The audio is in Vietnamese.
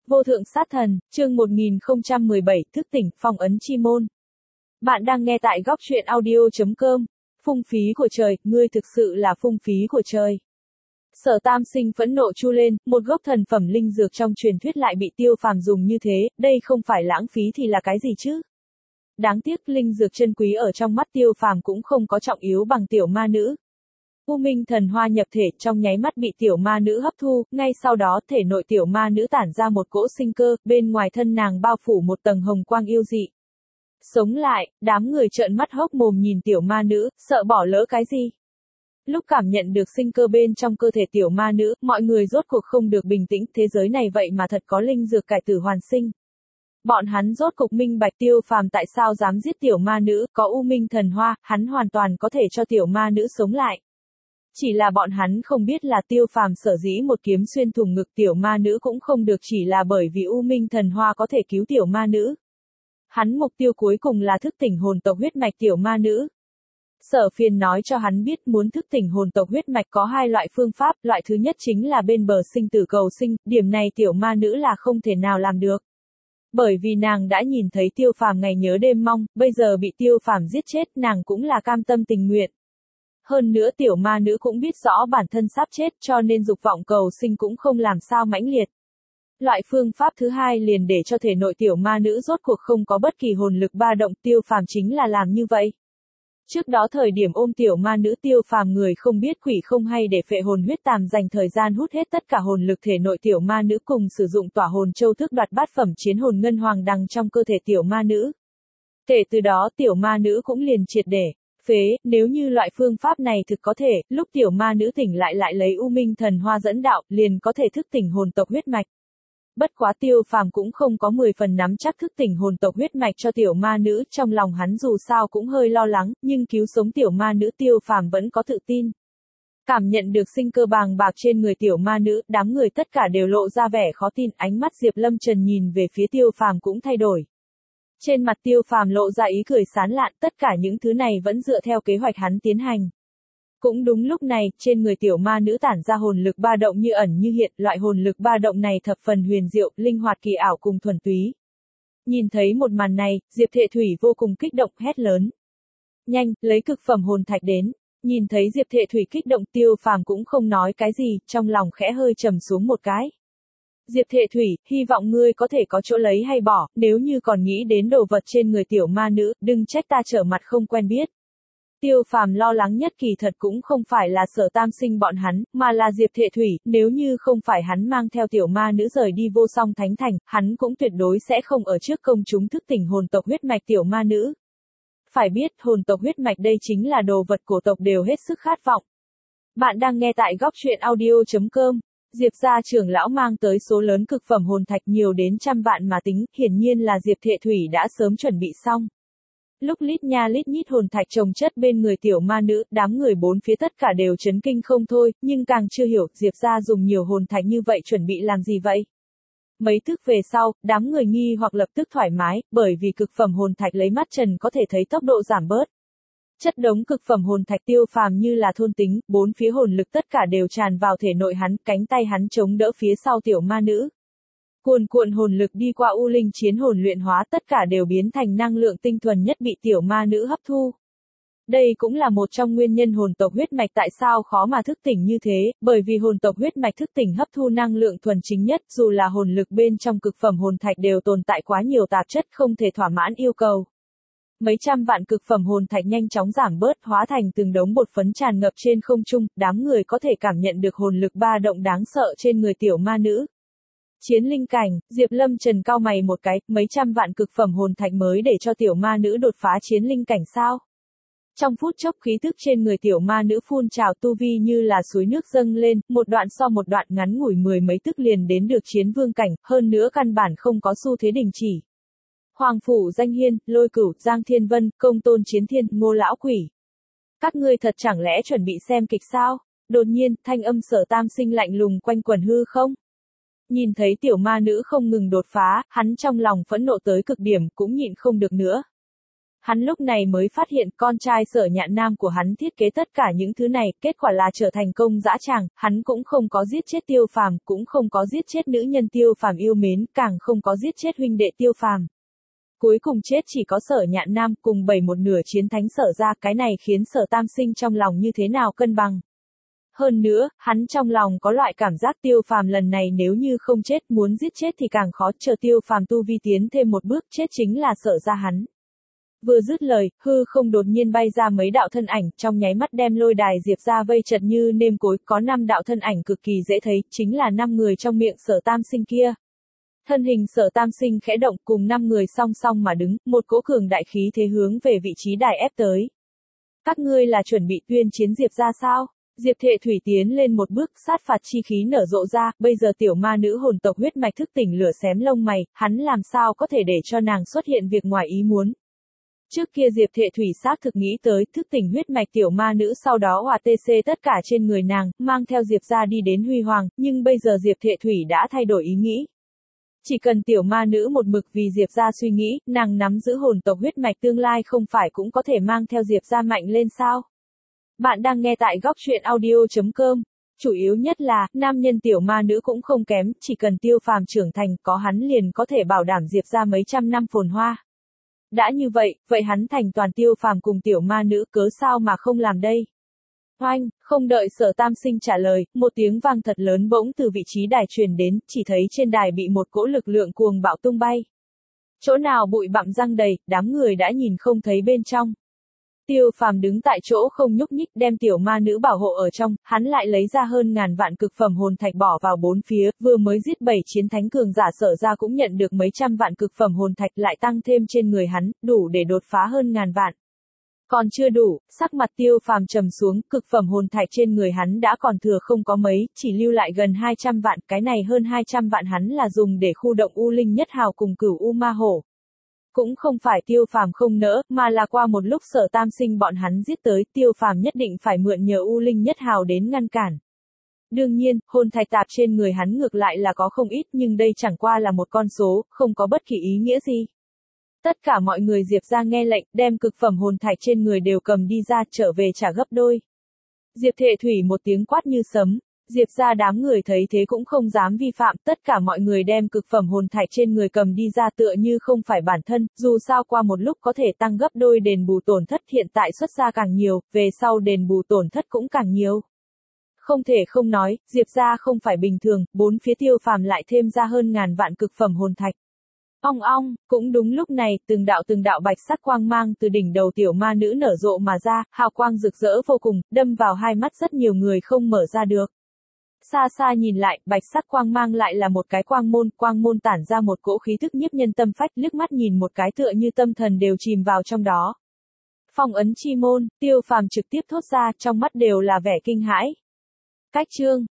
Vô thượng sát thần, chương 1017, thức tỉnh, phong ấn chi môn. Bạn đang nghe tại góc truyện audio.com. Phung phí của trời, ngươi thực sự là phung phí của trời. Sở Tam Sinh phẫn nộ chu lên, một gốc thần phẩm linh dược trong truyền thuyết lại bị Tiêu Phàm dùng như thế, đây không phải lãng phí thì là cái gì chứ? Đáng tiếc linh dược chân quý ở trong mắt Tiêu Phàm cũng không có trọng yếu bằng tiểu ma nữ. U Minh thần hoa nhập thể trong nháy mắt bị tiểu ma nữ hấp thu, ngay sau đó thể nội tiểu ma nữ tản ra một cỗ sinh cơ, bên ngoài thân nàng bao phủ một tầng hồng quang yêu dị. Sống lại, đám người trợn mắt hốc mồm nhìn tiểu ma nữ, sợ bỏ lỡ cái gì. Lúc cảm nhận được sinh cơ bên trong cơ thể tiểu ma nữ, mọi người rốt cuộc không được bình tĩnh, thế giới này vậy mà thật có linh dược cải tử hoàn sinh. Bọn hắn rốt cục minh bạch Tiêu Phàm tại sao dám giết tiểu ma nữ, có U Minh thần hoa, hắn hoàn toàn có thể cho tiểu ma nữ sống lại. Chỉ là bọn hắn không biết là Tiêu Phàm sở dĩ một kiếm xuyên thủng ngực tiểu ma nữ cũng không được chỉ là bởi vì U Minh thần hoa có thể cứu tiểu ma nữ. Hắn mục tiêu cuối cùng là thức tỉnh hồn tộc huyết mạch tiểu ma nữ. Sở Phiên nói cho hắn biết muốn thức tỉnh hồn tộc huyết mạch có hai loại phương pháp, loại thứ nhất chính là bên bờ sinh tử cầu sinh, điểm này tiểu ma nữ là không thể nào làm được. Bởi vì nàng đã nhìn thấy Tiêu Phàm ngày nhớ đêm mong, bây giờ bị Tiêu Phàm giết chết, nàng cũng là cam tâm tình nguyện. Hơn nữa tiểu ma nữ cũng biết rõ bản thân sắp chết cho nên dục vọng cầu sinh cũng không làm sao mãnh liệt. Loại phương pháp thứ hai liền để cho thể nội tiểu ma nữ rốt cuộc không có bất kỳ hồn lực ba động, Tiêu Phàm chính là làm như vậy. Trước đó thời điểm ôm tiểu ma nữ Tiêu Phàm người không biết quỷ không hay để phệ hồn huyết tàm dành thời gian hút hết tất cả hồn lực thể nội tiểu ma nữ cùng sử dụng tỏa hồn châu thức đoạt bát phẩm chiến hồn ngân hoàng đằng trong cơ thể tiểu ma nữ. Kể từ đó tiểu ma nữ cũng liền triệt để phế, nếu như loại phương pháp này thực có thể, lúc tiểu ma nữ tỉnh lại lấy U Minh thần hoa dẫn đạo, liền có thể thức tỉnh hồn tộc huyết mạch. Bất quá Tiêu Phàm cũng không có 10 phần nắm chắc thức tỉnh hồn tộc huyết mạch cho tiểu ma nữ, trong lòng hắn dù sao cũng hơi lo lắng, nhưng cứu sống tiểu ma nữ Tiêu Phàm vẫn có tự tin. Cảm nhận được sinh cơ bàng bạc trên người tiểu ma nữ, đám người tất cả đều lộ ra vẻ khó tin, ánh mắt Diệp Lâm Trần nhìn về phía Tiêu Phàm cũng thay đổi. Trên mặt Tiêu Phàm lộ ra ý cười sán lạn, tất cả những thứ này vẫn dựa theo kế hoạch hắn tiến hành. Cũng đúng lúc này, trên người tiểu ma nữ tản ra hồn lực ba động như ẩn như hiện, loại hồn lực ba động này thập phần huyền diệu, linh hoạt kỳ ảo cùng thuần túy. Nhìn thấy một màn này, Diệp Thệ Thủy vô cùng kích động, hét lớn. Nhanh, lấy cực phẩm hồn thạch đến. Nhìn thấy Diệp Thệ Thủy kích động, Tiêu Phàm cũng không nói cái gì, trong lòng khẽ hơi trầm xuống một cái. Diệp Thệ Thủy, hy vọng ngươi có thể có chỗ lấy hay bỏ, nếu như còn nghĩ đến đồ vật trên người tiểu ma nữ, đừng trách ta trở mặt không quen biết. Tiêu Phàm lo lắng nhất kỳ thật cũng không phải là Sở Tam Sinh bọn hắn, mà là Diệp Thệ Thủy, nếu như không phải hắn mang theo tiểu ma nữ rời đi Vô Song Thánh Thành, hắn cũng tuyệt đối sẽ không ở trước công chúng thức tỉnh hồn tộc huyết mạch tiểu ma nữ. Phải biết, hồn tộc huyết mạch đây chính là đồ vật cổ tộc đều hết sức khát vọng. Bạn đang nghe tại góc truyện audio.com. Diệp gia trưởng lão mang tới số lớn cực phẩm hồn thạch nhiều đến trăm vạn mà tính, hiển nhiên là Diệp Thệ Thủy đã sớm chuẩn bị xong. Lúc lít nha lít nhít hồn thạch chồng chất bên người tiểu ma nữ, đám người bốn phía tất cả đều chấn kinh không thôi, nhưng càng chưa hiểu, Diệp gia dùng nhiều hồn thạch như vậy chuẩn bị làm gì vậy? Mấy thức về sau, đám người nghi hoặc lập tức thoải mái, bởi vì cực phẩm hồn thạch lấy mắt trần có thể thấy tốc độ giảm bớt. Chất đống cực phẩm hồn thạch Tiêu Phàm như là thôn tính, bốn phía hồn lực tất cả đều tràn vào thể nội hắn, cánh tay hắn chống đỡ phía sau tiểu ma nữ. Cuồn cuộn hồn lực đi qua U Linh chiến hồn luyện hóa, tất cả đều biến thành năng lượng tinh thuần nhất bị tiểu ma nữ hấp thu. Đây cũng là một trong nguyên nhân hồn tộc huyết mạch tại sao khó mà thức tỉnh như thế, bởi vì hồn tộc huyết mạch thức tỉnh hấp thu năng lượng thuần chính nhất, dù là hồn lực bên trong cực phẩm hồn thạch đều tồn tại quá nhiều tạp chất không thể thỏa mãn yêu cầu. Mấy trăm vạn cực phẩm hồn thạch nhanh chóng giảm bớt, hóa thành từng đống bột phấn tràn ngập trên không trung, đám người có thể cảm nhận được hồn lực ba động đáng sợ trên người tiểu ma nữ. Chiến linh cảnh, Diệp Lâm Trần cau mày một cái, mấy trăm vạn cực phẩm hồn thạch mới để cho tiểu ma nữ đột phá chiến linh cảnh sao? Trong phút chốc khí tức trên người tiểu ma nữ phun trào, tu vi như là suối nước dâng lên, một đoạn so một đoạn, ngắn ngủi mười mấy tức liền đến được chiến vương cảnh, hơn nữa căn bản không có xu thế đình chỉ. Hoàng Phủ Danh Hiên, Lôi Cửu, Giang Thiên Vân, Công Tôn Chiến Thiên, Ngô Lão Quỷ. Các ngươi thật chẳng lẽ chuẩn bị xem kịch sao? Đột nhiên, thanh âm Sở Tam Sinh lạnh lùng quanh quẩn hư không? Nhìn thấy tiểu ma nữ không ngừng đột phá, hắn trong lòng phẫn nộ tới cực điểm, cũng nhịn không được nữa. Hắn lúc này mới phát hiện con trai Sở Nhạn Nam của hắn thiết kế tất cả những thứ này, kết quả là trở thành công dã tràng, hắn cũng không có giết chết Tiêu Phàm, cũng không có giết chết nữ nhân Tiêu Phàm yêu mến, càng không có giết chết huynh đệ Tiêu Phàm. Cuối cùng chết chỉ có Sở Nhạn Nam cùng 7/1 chiến thánh Sở ra, cái này khiến Sở Tam Sinh trong lòng như thế nào cân bằng. Hơn nữa, hắn trong lòng có loại cảm giác Tiêu Phàm lần này nếu như không chết, muốn giết chết thì càng khó, chờ Tiêu Phàm tu vi tiến thêm một bước, chết chính là Sở ra hắn. Vừa dứt lời, hư không đột nhiên bay ra mấy đạo thân ảnh, trong nháy mắt đem lôi đài Diệp ra vây chật như nêm cối, có 5 đạo thân ảnh cực kỳ dễ thấy, chính là 5 người trong miệng Sở Tam Sinh kia. Thân hình Sở Tam Sinh khẽ động, cùng 5 người song song mà đứng, một cỗ cường đại khí thế hướng về vị trí đài ép tới. Các ngươi là chuẩn bị tuyên chiến Diệp ra sao? Diệp Thệ Thủy tiến lên một bước, sát phạt chi khí nở rộ ra, bây giờ tiểu ma nữ hồn tộc huyết mạch thức tỉnh lửa xém lông mày, hắn làm sao có thể để cho nàng xuất hiện việc ngoài ý muốn. Trước kia Diệp Thệ Thủy xác thực nghĩ tới thức tỉnh huyết mạch tiểu ma nữ, sau đó hòa TC tất cả trên người nàng, mang theo Diệp ra đi đến Huy Hoàng, nhưng bây giờ Diệp Thệ Thủy đã thay đổi ý nghĩ. Chỉ cần tiểu ma nữ một mực vì Diệp ra suy nghĩ, nàng nắm giữ hồn tộc huyết mạch tương lai không phải cũng có thể mang theo Diệp ra mạnh lên sao? Bạn đang nghe tại góc truyện audio.com. Chủ yếu nhất là, nam nhân tiểu ma nữ cũng không kém, chỉ cần Tiêu Phàm trưởng thành, có hắn liền có thể bảo đảm Diệp ra mấy trăm năm phồn hoa. Đã như vậy, vậy hắn thành toàn Tiêu Phàm cùng tiểu ma nữ, cớ sao mà không làm đây? Oanh, không đợi Sở Tam Sinh trả lời, một tiếng vang thật lớn bỗng từ vị trí đài truyền đến, chỉ thấy trên đài bị một cỗ lực lượng cuồng bạo tung bay. Chỗ nào bụi bặm răng đầy, đám người đã nhìn không thấy bên trong. Tiêu Phàm đứng tại chỗ không nhúc nhích, đem tiểu ma nữ bảo hộ ở trong, hắn lại lấy ra hơn ngàn vạn cực phẩm hồn thạch bỏ vào bốn phía, vừa mới giết 7 chiến thánh cường giả Sở ra cũng nhận được mấy trăm vạn cực phẩm hồn thạch, lại tăng thêm trên người hắn, đủ để đột phá hơn ngàn vạn. Còn chưa đủ, sắc mặt Tiêu Phàm trầm xuống, cực phẩm hồn thạch trên người hắn đã còn thừa không có mấy, chỉ lưu lại gần 200 vạn, cái này hơn 200 vạn hắn là dùng để khu động U Linh Nhất Hào cùng Cửu U Ma Hổ. Cũng không phải Tiêu Phàm không nỡ, mà là qua một lúc Sở Tam Sinh bọn hắn giết tới, Tiêu Phàm nhất định phải mượn nhờ U Linh Nhất Hào đến ngăn cản. Đương nhiên, hồn thạch tạp trên người hắn ngược lại là có không ít, nhưng đây chẳng qua là một con số, không có bất kỳ ý nghĩa gì. Tất cả mọi người Diệp ra nghe lệnh, đem cực phẩm hồn thạch trên người đều cầm đi ra, trở về trả gấp đôi. Diệp Thệ Thủy một tiếng quát như sấm. Diệp ra đám người thấy thế cũng không dám vi phạm, tất cả mọi người đem cực phẩm hồn thạch trên người cầm đi ra tựa như không phải bản thân, dù sao qua một lúc có thể tăng gấp đôi đền bù tổn thất, hiện tại xuất ra càng nhiều, về sau đền bù tổn thất cũng càng nhiều. Không thể không nói, Diệp ra không phải bình thường, bốn phía Tiêu Phàm lại thêm ra hơn ngàn vạn cực phẩm hồn thạch. Ong ong, cũng đúng lúc này, từng đạo bạch sắc quang mang từ đỉnh đầu tiểu ma nữ nở rộ mà ra, hào quang rực rỡ vô cùng, đâm vào hai mắt rất nhiều người không mở ra được. Xa xa nhìn lại, bạch sắc quang mang lại là một cái quang môn tản ra một cỗ khí thức nhiếp nhân tâm phách, liếc mắt nhìn một cái tựa như tâm thần đều chìm vào trong đó. Phong ấn chi môn, Tiêu Phàm trực tiếp thốt ra, trong mắt đều là vẻ kinh hãi. Cách chương